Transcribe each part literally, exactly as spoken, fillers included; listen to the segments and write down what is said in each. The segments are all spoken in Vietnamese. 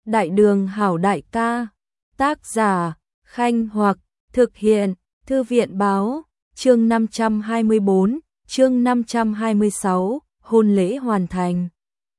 Đại đường hảo đại ca. Tác giả Khanh Hoặc. Thực hiện Thư viện báo. Chương năm trăm hai mươi bốn, chương năm trăm hai mươi sáu, hôn lễ hoàn thành.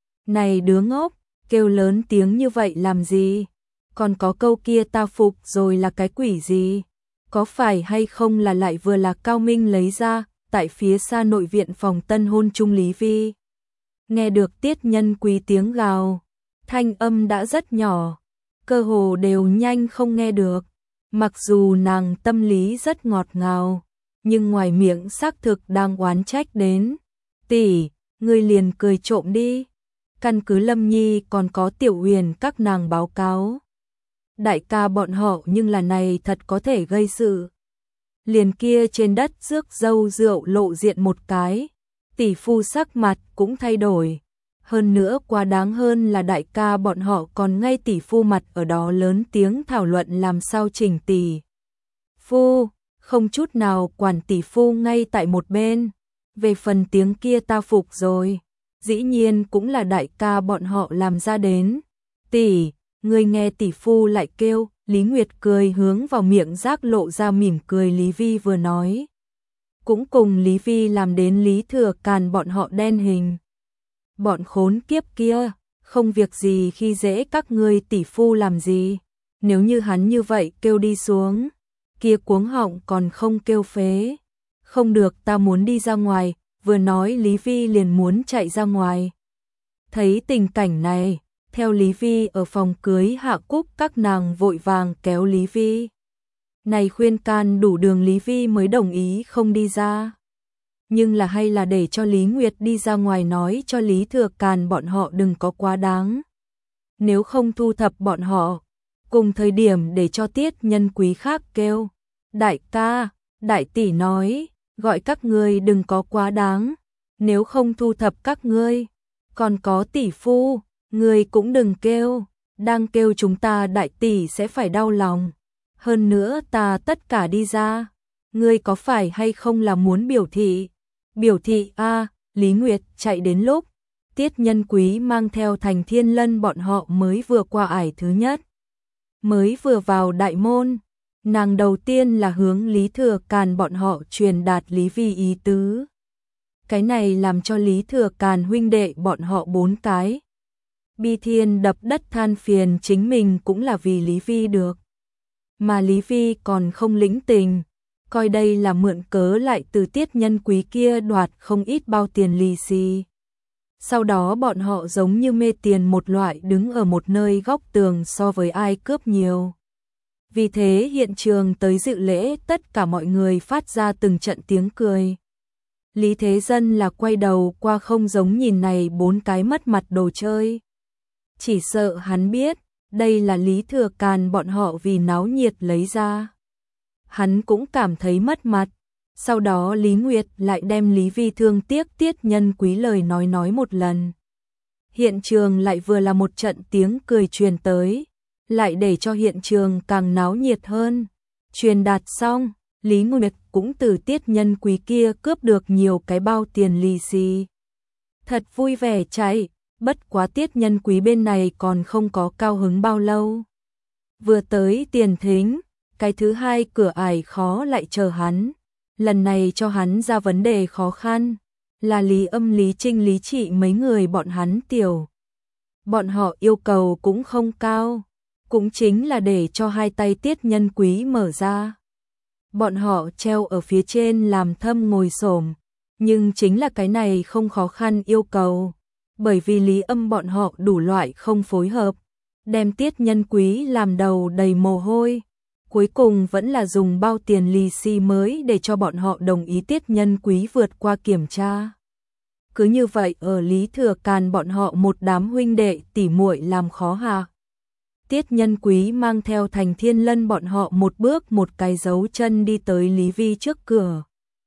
Này đứa ngốc, kêu lớn tiếng như vậy làm gì? Còn có câu kia ta phục rồi là cái quỷ gì? Có phải hay không là lại vừa là Cao Minh lấy ra, tại phía xa nội viện phòng tân hôn chung Lý Vi. Nghe được Tiết Nhân Quý tiếng gào, thanh âm đã rất nhỏ, cơ hồ đều nhanh không nghe được. Mặc dù nàng tâm lý rất ngọt ngào, nhưng ngoài miệng xác thực đang oán trách đến. Tỷ, ngươi liền cười trộm đi. Căn cứ Lâm Nhi còn có Tiểu Huyền các nàng báo cáo. Đại ca bọn họ nhưng là này thật có thể gây sự. Liền kia trên đất rước dâu rượu lộ diện một cái, tỷ phu sắc mặt cũng thay đổi. Hơn nữa quá đáng hơn là đại ca bọn họ còn ngay tỷ phu mặt ở đó lớn tiếng thảo luận làm sao chỉnh tỷ phu, không chút nào quản tỷ phu ngay tại một bên. Về phần tiếng kia ta phục rồi, dĩ nhiên cũng là đại ca bọn họ làm ra đến. Tỷ, người nghe tỷ phu lại kêu. Lý Nguyệt cười hướng vào miệng rác lộ ra mỉm cười Lý Vi vừa nói. Cũng cùng Lý Vi làm đến Lý Thừa Càn bọn họ đen hình. Bọn khốn kiếp kia, không việc gì khi dễ các ngươi tỷ phu làm gì. Nếu như hắn như vậy kêu đi xuống, kia cuống họng còn không kêu phế. Không được, ta muốn đi ra ngoài, vừa nói Lý Vi liền muốn chạy ra ngoài. Thấy tình cảnh này, theo Lý Vi ở phòng cưới Hạ Cúc các nàng vội vàng kéo Lý Vi. Này khuyên can đủ đường Lý Vi mới đồng ý không đi ra. Nhưng là hay là để cho Lý Nguyệt đi ra ngoài nói cho Lý Thừa Càn bọn họ đừng có quá đáng. Nếu không thu thập bọn họ, cùng thời điểm để cho Tiết Nhân Quý khác kêu. Đại ca, đại tỷ nói, gọi các ngươi đừng có quá đáng. Nếu không thu thập các ngươi, còn có tỷ phu. Ngươi cũng đừng kêu, đang kêu chúng ta đại tỷ sẽ phải đau lòng. Hơn nữa ta tất cả đi ra, ngươi có phải hay không là muốn biểu thị? Biểu thị a, à, Lý Nguyệt chạy đến lúc Tiết Nhân Quý mang theo Thành Thiên Lân bọn họ mới vừa qua ải thứ nhất, mới vừa vào đại môn, nàng đầu tiên là hướng Lý Thừa Càn bọn họ truyền đạt Lý Vi ý tứ. Cái này làm cho Lý Thừa Càn huynh đệ bọn họ bốn cái bi thiên đập đất than phiền chính mình cũng là vì Lý Vi được. Mà Lý Vi còn không lĩnh tình, coi đây là mượn cớ lại từ Tiết Nhân Quý kia đoạt không ít bao tiền lì xì. Sau đó bọn họ giống như mê tiền một loại đứng ở một nơi góc tường so với ai cướp nhiều. Vì thế hiện trường tới dự lễ tất cả mọi người phát ra từng trận tiếng cười. Lý Thế Dân là quay đầu qua không giống nhìn này bốn cái mất mặt đồ chơi. Chỉ sợ hắn biết, đây là Lý Thừa Càn bọn họ vì náo nhiệt lấy ra. Hắn cũng cảm thấy mất mặt. Sau đó Lý Nguyệt lại đem Lý Vi thương tiếc Tiết Nhân Quý lời nói nói một lần. Hiện trường lại vừa là một trận tiếng cười truyền tới, lại để cho hiện trường càng náo nhiệt hơn. Truyền đạt xong, Lý Nguyệt cũng từ Tiết Nhân Quý kia cướp được nhiều cái bao tiền lì xì. Thật vui vẻ chạy. Bất quá Tiết Nhân Quý bên này còn không có cao hứng bao lâu. Vừa tới tiền thính, cái thứ hai cửa ải khó lại chờ hắn. Lần này cho hắn ra vấn đề khó khăn, là Lý Âm Lý Trinh Lý Trị mấy người bọn hắn tiểu. Bọn họ yêu cầu cũng không cao, cũng chính là để cho hai tay Tiết Nhân Quý mở ra. Bọn họ treo ở phía trên làm thâm ngồi xổm, nhưng chính là cái này không khó khăn yêu cầu. Bởi vì Lý Âm bọn họ đủ loại không phối hợp, đem Tiết Nhân Quý làm đầu đầy mồ hôi, cuối cùng vẫn là dùng bao tiền lì xì mới để cho bọn họ đồng ý Tiết Nhân Quý vượt qua kiểm tra. Cứ như vậy ở Lý Thừa Càn bọn họ một đám huynh đệ tỉ muội làm khó hạ. Tiết Nhân Quý mang theo Thành Thiên Lân bọn họ một bước một cái dấu chân đi tới Lý Vi trước cửa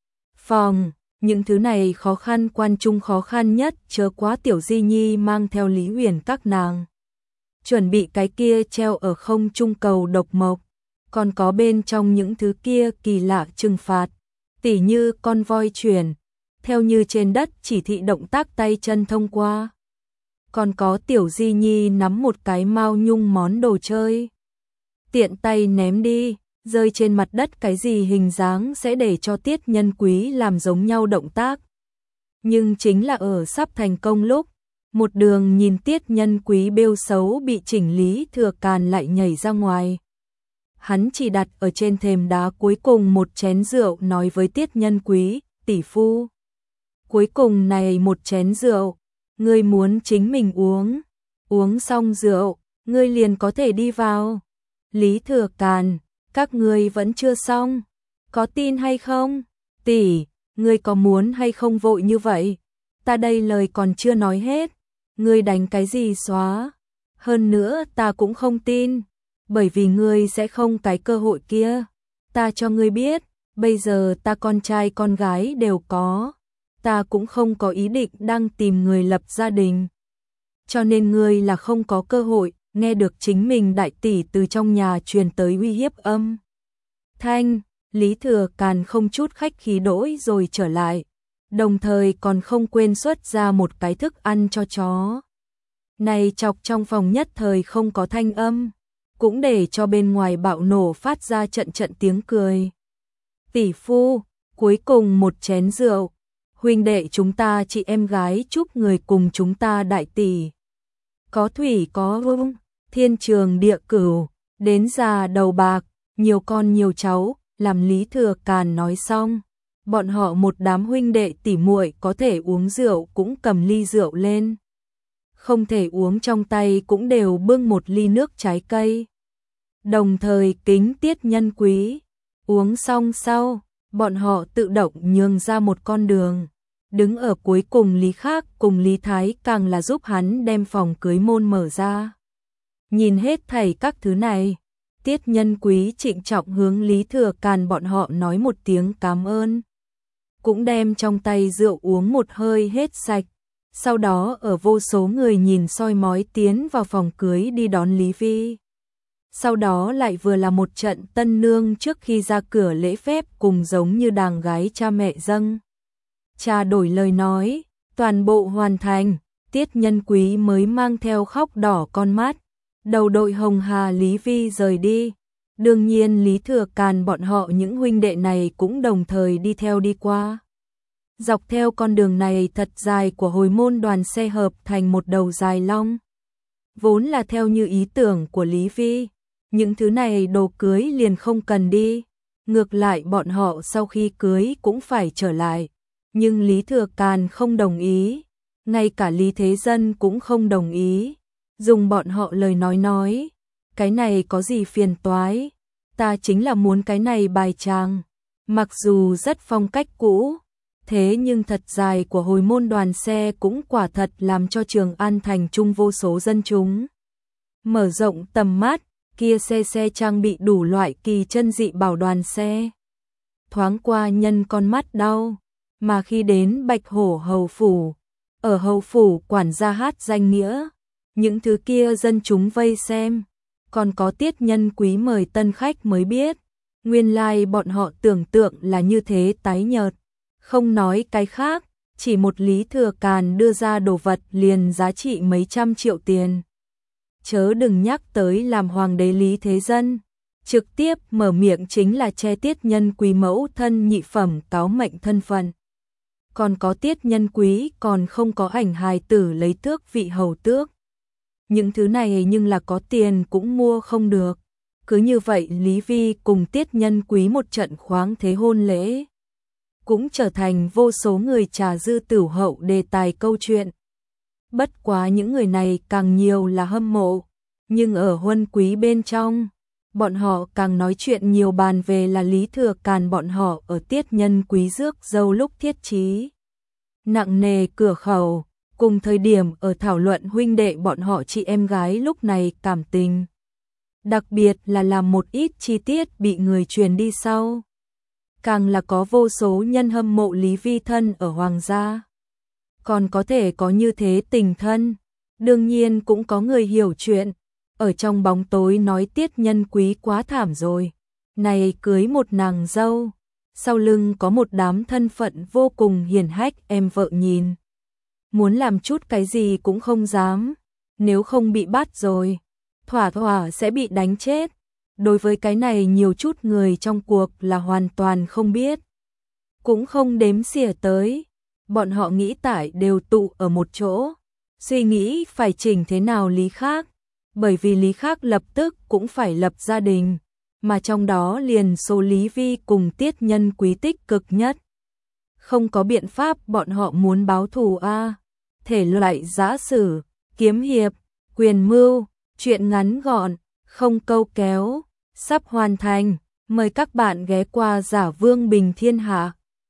phòng. Những thứ này khó khăn quan trung khó khăn nhất chớ quá Tiểu Di Nhi mang theo Lý Huyền các nàng. Chuẩn bị cái kia treo ở không trung cầu độc mộc, còn có bên trong những thứ kia kỳ lạ trừng phạt, tỉ như con voi chuyển, theo như trên đất chỉ thị động tác tay chân thông qua. còn có Tiểu Di Nhi nắm một cái mao nhung món đồ chơi. Tiện tay ném đi, rơi trên mặt đất cái gì hình dáng sẽ để cho Tiết Nhân Quý làm giống nhau động tác. Nhưng chính là ở sắp thành công lúc, một đường nhìn Tiết Nhân Quý bêu xấu bị chỉnh Lý Thừa Càn lại nhảy ra ngoài. Hắn chỉ đặt ở trên thềm đá cuối cùng một chén rượu nói với Tiết Nhân Quý, tỷ phu. Cuối cùng này một chén rượu, ngươi muốn chính mình uống, uống xong rượu, ngươi liền có thể đi vào. Lý Thừa Càn, các ngươi vẫn chưa xong, có tin hay không? Tỷ, ngươi có muốn hay không vội như vậy? Ta đây lời còn chưa nói hết, ngươi đánh cái gì xóa? Hơn nữa ta cũng không tin, bởi vì ngươi sẽ không cái cơ hội kia. Ta cho ngươi biết, bây giờ ta con trai con gái đều có, ta cũng không có ý định đang tìm người lập gia đình. Cho nên ngươi là không có cơ hội. Nghe được chính mình đại tỷ từ trong nhà truyền tới uy hiếp âm thanh, Lý Thừa Càn không chút khách khí đổi rồi trở lại, đồng thời còn không quên xuất ra một cái thức ăn cho chó. Này chọc trong phòng nhất thời không có thanh âm, cũng để cho bên ngoài bạo nổ phát ra trận trận tiếng cười. Tỷ phu, cuối cùng một chén rượu, huynh đệ chúng ta chị em gái chúc người cùng chúng ta đại tỷ. Có thủy có vung, thiên trường địa cửu, đến già đầu bạc, nhiều con nhiều cháu, làm Lý Thừa Càn nói xong. Bọn họ một đám huynh đệ tỉ muội có thể uống rượu cũng cầm ly rượu lên. Không thể uống trong tay cũng đều bưng một ly nước trái cây. Đồng thời kính Tiết Nhân Quý. Uống xong sau, bọn họ tự động nhường ra một con đường. Đứng ở cuối cùng Lý Khác cùng Lý Thái càng là giúp hắn đem phòng cưới môn mở ra. Nhìn hết thảy các thứ này, Tiết Nhân Quý trịnh trọng hướng Lý Thừa Càn bọn họ nói một tiếng cảm ơn. Cũng đem trong tay rượu uống một hơi hết sạch. Sau đó ở vô số người nhìn soi mói tiến vào phòng cưới đi đón Lý Vi. Sau đó lại vừa là một trận tân nương trước khi ra cửa lễ phép cùng giống như đàng gái cha mẹ dâng. Cha đổi lời nói, toàn bộ hoàn thành, Tiết Nhân Quý mới mang theo khóc đỏ con mắt. Đầu đội hồng hà Lý Vi rời đi. Đương nhiên Lý Thừa Càn bọn họ những huynh đệ này cũng đồng thời đi theo đi qua. Dọc theo con đường này thật dài của hồi môn đoàn xe hợp thành một đầu dài long. Vốn là theo như ý tưởng của Lý Vi, những thứ này đồ cưới liền không cần đi. Ngược lại bọn họ sau khi cưới cũng phải trở lại. Nhưng Lý Thừa Càn không đồng ý, ngay cả Lý Thế Dân cũng không đồng ý. Dùng bọn họ lời nói nói, cái này có gì phiền toái, ta chính là muốn cái này bài tràng. Mặc dù rất phong cách cũ, thế nhưng thật dài của hồi môn đoàn xe cũng quả thật làm cho Trường An thành trung vô số dân chúng. Mở rộng tầm mắt, kia xe xe trang bị đủ loại kỳ chân dị bảo đoàn xe. Thoáng qua nhân con mắt đau, mà khi đến Bạch Hổ Hầu Phủ, ở Hầu Phủ quản gia hát danh nghĩa. Những thứ kia dân chúng vây xem, còn có Tiết Nhân Quý mời tân khách mới biết, nguyên lai like bọn họ tưởng tượng là như thế tái nhợt, không nói cái khác, chỉ một Lý Thừa Càn đưa ra đồ vật liền giá trị mấy trăm triệu tiền. Chớ đừng nhắc tới làm hoàng đế Lý Thế Dân, trực tiếp mở miệng chính là che Tiết Nhân Quý mẫu thân nhị phẩm cáo mệnh thân phận. Còn có Tiết Nhân Quý còn không có ảnh hài tử lấy tước vị hầu tước. Những thứ này nhưng là có tiền cũng mua không được. Cứ như vậy Lý Vi cùng Tiết Nhân Quý một trận khoáng thế hôn lễ. Cũng trở thành vô số người trà dư tửu hậu đề tài câu chuyện. Bất quá những người này càng nhiều là hâm mộ. Nhưng ở huân quý bên trong, bọn họ càng nói chuyện nhiều bàn về là Lý Thừa Càn bọn họ ở Tiết Nhân Quý rước dâu lúc thiết trí. Nặng nề cửa khẩu. Cùng thời điểm ở thảo luận huynh đệ bọn họ chị em gái lúc này cảm tình. Đặc biệt là làm một ít chi tiết bị người truyền đi sau. Càng là có vô số nhân hâm mộ Lý Vi thân ở hoàng gia. Còn có thể có như thế tình thân. Đương nhiên cũng có người hiểu chuyện. Ở trong bóng tối nói Tiết Nhân Quý quá thảm rồi. Này cưới một nàng dâu. Sau lưng có một đám thân phận vô cùng hiền hách em vợ nhìn. muốn làm chút cái gì cũng không dám, nếu không bị bắt rồi, thỏa thỏa sẽ bị đánh chết. Đối với cái này nhiều chút người trong cuộc là hoàn toàn không biết, cũng không đếm xỉa tới, bọn họ nghĩ tại đều tụ ở một chỗ, suy nghĩ phải chỉnh thế nào Lý Khắc, bởi vì Lý Khắc lập tức cũng phải lập gia đình, mà trong đó liền số Lý Vi cùng Tiết Nhân Quý tích cực nhất. Không có biện pháp bọn họ muốn báo thù a, thể loại giã sử, kiếm hiệp, quyền mưu, chuyện ngắn gọn, không câu kéo, sắp hoàn thành, mời các bạn ghé qua Giả Vương Bình Thiên Hạ.